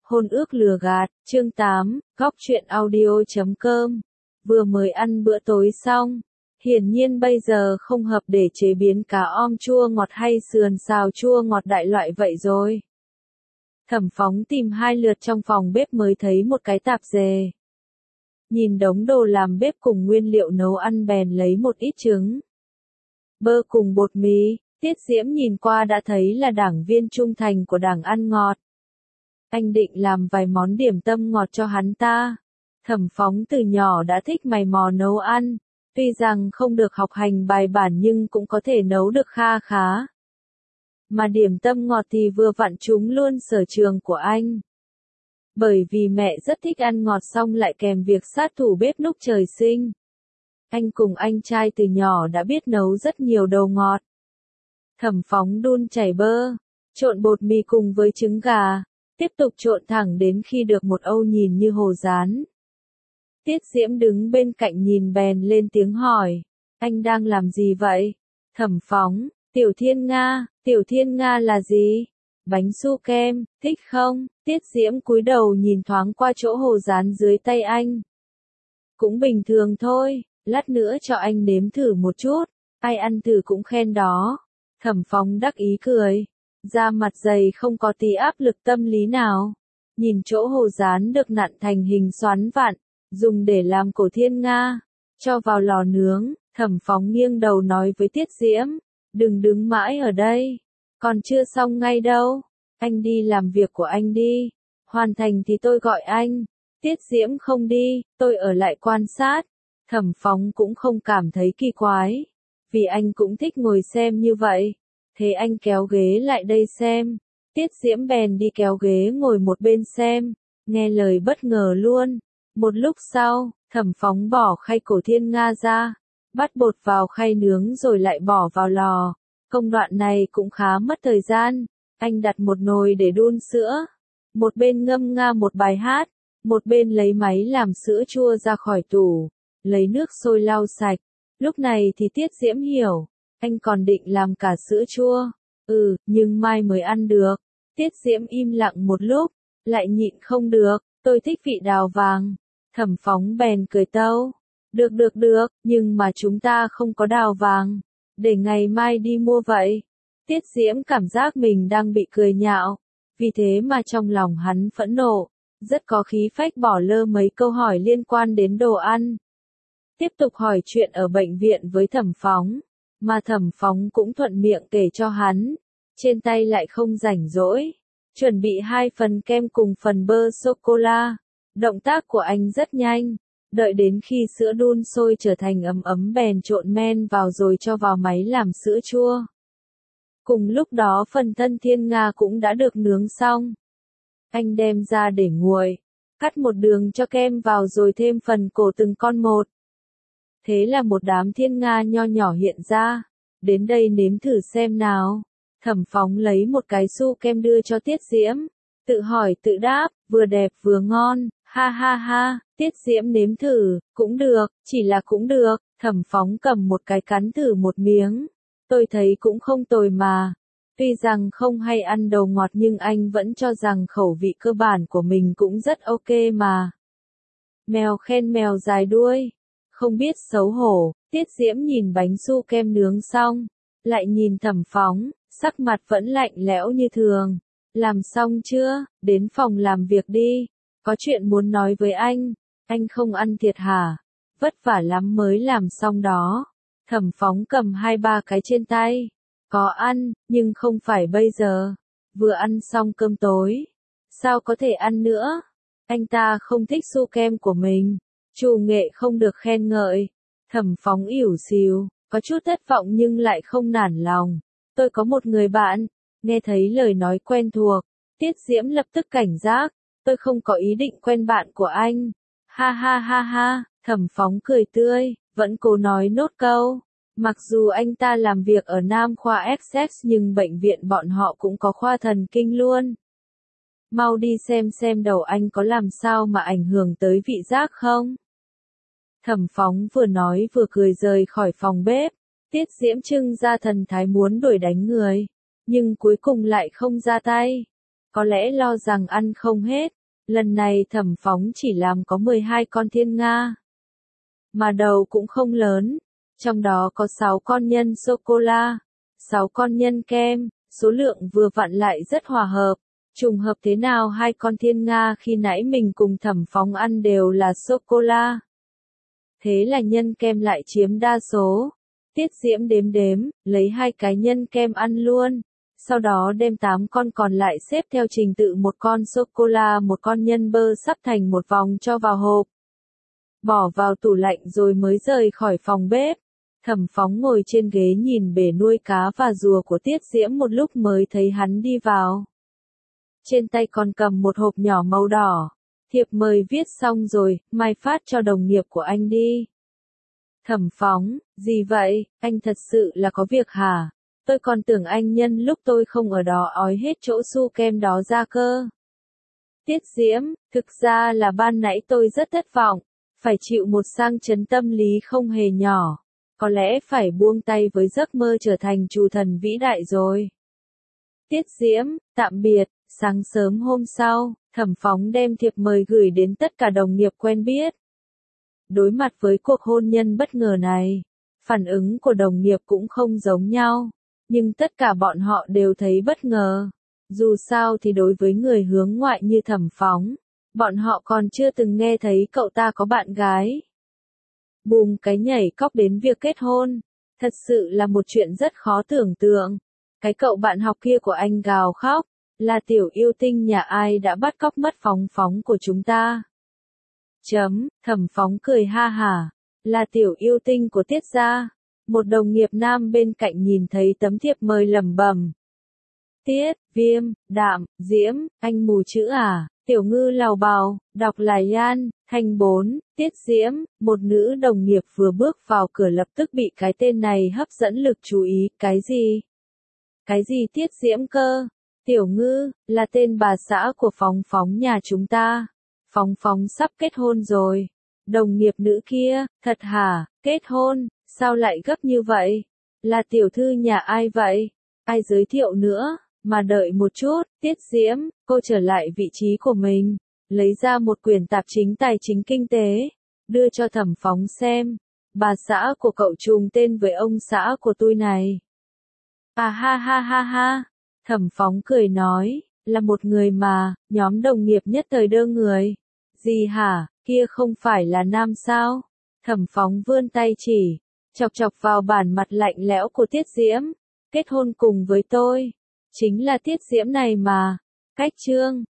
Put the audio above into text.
Hôn ước lừa gạt, chương 8, góc truyện audio.com. Vừa mới ăn bữa tối xong. Hiển nhiên bây giờ không hợp để chế biến cá om chua ngọt hay sườn xào chua ngọt đại loại vậy rồi. Thẩm Phóng tìm hai lượt trong phòng bếp mới thấy một cái tạp dề. Nhìn đống đồ làm bếp cùng nguyên liệu nấu ăn bèn lấy một ít trứng, bơ cùng bột mì. Tiết Diễm nhìn qua đã thấy là đảng viên trung thành của đảng ăn ngọt. Anh định làm vài món điểm tâm ngọt cho hắn ta. Thẩm Phóng từ nhỏ đã thích mày mò nấu ăn, tuy rằng không được học hành bài bản nhưng cũng có thể nấu được kha khá. Mà điểm tâm ngọt thì vừa vặn chúng luôn sở trường của anh. Bởi vì mẹ rất thích ăn ngọt xong lại kèm việc sát thủ bếp núc trời sinh. Anh cùng anh trai từ nhỏ đã biết nấu rất nhiều đồ ngọt. Thẩm Phóng đun chảy bơ, trộn bột mì cùng với trứng gà, tiếp tục trộn thẳng đến khi được một âu nhìn như hồ rán. Tiết Diễm đứng bên cạnh nhìn bèn lên tiếng hỏi, anh đang làm gì vậy? Thẩm Phóng, Tiểu Thiên Nga là gì? Bánh su kem, thích không? Tiết Diễm cúi đầu nhìn thoáng qua chỗ hồ rán dưới tay anh. Cũng bình thường thôi, lát nữa cho anh nếm thử một chút, ai ăn thử cũng khen đó. Thẩm Phóng đắc ý cười, da mặt dày không có tí áp lực tâm lý nào. Nhìn chỗ hồ rán được nặn thành hình xoắn vặn, dùng để làm cổ thiên nga, cho vào lò nướng. Thẩm Phóng nghiêng đầu nói với Tiết Diễm, đừng đứng mãi ở đây, còn chưa xong ngay đâu, anh đi làm việc của anh đi, hoàn thành thì tôi gọi anh. Tiết Diễm không đi, tôi ở lại quan sát. Thẩm Phóng cũng không cảm thấy kỳ quái, vì anh cũng thích ngồi xem như vậy. Thế anh kéo ghế lại đây xem. Tiết Diễm bèn đi kéo ghế ngồi một bên xem, nghe lời bất ngờ luôn. Một lúc sau, Thẩm Phóng bỏ khay cổ thiên nga ra, bắt bột vào khay nướng rồi lại bỏ vào lò. Công đoạn này cũng khá mất thời gian. Anh đặt một nồi để đun sữa, một bên ngâm nga một bài hát, một bên lấy máy làm sữa chua ra khỏi tủ, lấy nước sôi lau sạch. Lúc này thì Tiết Diễm hiểu, anh còn định làm cả sữa chua. Nhưng mai mới ăn được. Tiết Diễm im lặng một lúc, lại nhịn không được, tôi thích vị đào vàng. Thẩm Phóng bèn cười tâu, được, nhưng mà chúng ta không có đào vàng, để ngày mai đi mua vậy. Tiết Diễm cảm giác mình đang bị cười nhạo, vì thế mà trong lòng hắn phẫn nộ, rất có khí phách bỏ lơ mấy câu hỏi liên quan đến đồ ăn. Tiếp tục hỏi chuyện ở bệnh viện với Thẩm Phóng, mà Thẩm Phóng cũng thuận miệng kể cho hắn. Trên tay lại không rảnh rỗi, chuẩn bị 2 phần kem cùng phần bơ sô-cô-la. Động tác của anh rất nhanh, đợi đến khi sữa đun sôi trở thành ấm ấm bèn trộn men vào rồi cho vào máy làm sữa chua. Cùng lúc đó phần thân thiên nga cũng đã được nướng xong. Anh đem ra để nguội, cắt một đường cho kem vào rồi thêm phần cổ từng con một. Thế là một đám thiên nga nho nhỏ hiện ra. Đến đây nếm thử xem nào. Thẩm Phóng lấy một cái su kem đưa cho Tiết Diễm. Tự hỏi tự đáp, vừa đẹp vừa ngon, ha ha ha. Tiết Diễm nếm thử, cũng được, chỉ là cũng được. Thẩm Phóng cầm một cái cắn thử một miếng. Tôi thấy cũng không tồi mà. Tuy rằng không hay ăn đồ ngọt nhưng anh vẫn cho rằng khẩu vị cơ bản của mình cũng rất ok mà. Mèo khen mèo dài đuôi. Không biết xấu hổ, Tiết Diễm nhìn bánh su kem nướng xong, lại nhìn Thẩm Phóng, sắc mặt vẫn lạnh lẽo như thường. Làm xong chưa? Đến phòng làm việc đi. Có chuyện muốn nói với anh không ăn thiệt hả? Vất vả lắm mới làm xong đó. Thẩm Phóng cầm 2-3 cái trên tay. Có ăn, nhưng không phải bây giờ. Vừa ăn xong cơm tối. Sao có thể ăn nữa? Anh ta không thích su kem của mình. Chủ nghệ không được khen ngợi. Thẩm Phóng ỉu xìu, có chút thất vọng nhưng lại không nản lòng. Tôi có một người bạn. Nghe thấy lời nói quen thuộc, Tiết Diễm lập tức cảnh giác. Tôi không có ý định quen bạn của anh. Ha ha ha ha. Thẩm Phóng cười tươi, vẫn cố nói nốt câu. Mặc dù anh ta làm việc ở Nam khoa XX nhưng bệnh viện bọn họ cũng có khoa thần kinh luôn. Mau đi xem đầu anh có làm sao mà ảnh hưởng tới vị giác không? Thẩm Phóng vừa nói vừa cười rời khỏi phòng bếp. Tiết Diễm trưng ra thần thái muốn đuổi đánh người, nhưng cuối cùng lại không ra tay. có lẽ lo rằng ăn không hết. Lần này Thẩm Phóng chỉ làm có 12 con thiên nga. Mà đầu cũng không lớn. Trong đó có 6 con nhân sô-cô-la, 6 con nhân kem, số lượng vừa vặn lại rất hòa hợp. Trùng hợp thế nào hai con thiên nga khi nãy mình cùng Thẩm Phóng ăn đều là sô-cô-la. Thế là nhân kem lại chiếm đa số. Tiết Diễm đếm đếm, lấy 2 cái nhân kem ăn luôn. Sau đó đem 8 con còn lại xếp theo trình tự một con sô-cô-la một con nhân bơ sắp thành một vòng cho vào hộp. Bỏ vào tủ lạnh rồi mới rời khỏi phòng bếp. Thẩm Phóng ngồi trên ghế nhìn bể nuôi cá và rùa của Tiết Diễm một lúc mới thấy hắn đi vào. Trên tay còn cầm một hộp nhỏ màu đỏ. Thiệp mời viết xong rồi, mai phát cho đồng nghiệp của anh đi. Thẩm Phóng, gì vậy, anh thật sự là có việc hả? Tôi còn tưởng anh nhân lúc tôi không ở đó ói hết chỗ su kem đó ra cơ. Tiết Diễm, thực ra là ban nãy tôi rất thất vọng, phải chịu một sang chấn tâm lý không hề nhỏ. Có lẽ phải buông tay với giấc mơ trở thành chủ thần vĩ đại rồi. Tiết Diễm, tạm biệt. Sáng sớm hôm sau, Thẩm Phóng đem thiệp mời gửi đến tất cả đồng nghiệp quen biết. Đối mặt với cuộc hôn nhân bất ngờ này, phản ứng của đồng nghiệp cũng không giống nhau, nhưng tất cả bọn họ đều thấy bất ngờ. Dù sao thì đối với người hướng ngoại như Thẩm Phóng, bọn họ còn chưa từng nghe thấy cậu ta có bạn gái. Bùm cái nhảy cóc đến việc kết hôn, thật sự là một chuyện rất khó tưởng tượng. Cái cậu bạn học kia của anh gào khóc, là tiểu yêu tinh nhà ai đã bắt cóc mất Phóng Phóng của chúng ta. Thẩm Phóng cười ha hả, là tiểu yêu tinh của Tiết gia. Một đồng nghiệp nam bên cạnh nhìn thấy tấm thiệp mời lẩm bẩm. Tiết, Viêm, Đạm, Diễm, anh mù chữ à, tiểu ngư lào bào, đọc là Yan, Thanh 4, Tiết Diễm, một nữ đồng nghiệp vừa bước vào cửa lập tức bị cái tên này hấp dẫn lực chú ý, cái gì? Cái gì Tiết Diễm cơ? Tiểu ngư, là tên bà xã của Phóng Phóng nhà chúng ta. Phóng Phóng sắp kết hôn rồi. Đồng nghiệp nữ kia, thật hả, kết hôn, sao lại gấp như vậy? Là tiểu thư nhà ai vậy? Ai giới thiệu nữa? Mà đợi một chút, Tiết Diễm, cô trở lại vị trí của mình. Lấy ra một quyển tạp chính tài chính kinh tế. Đưa cho Thẩm Phóng xem. Bà xã của cậu trùng tên với ông xã của tôi này. À ha ha ha ha. Thẩm Phóng cười nói, là một người mà, nhóm đồng nghiệp nhất thời đơ người. Gì hả, kia không phải là nam sao? Thẩm Phóng vươn tay chỉ, chọc chọc vào bản mặt lạnh lẽo của Tiết Diễm. Kết hôn cùng với tôi. Chính là Tiết Diễm này mà. Cách chương.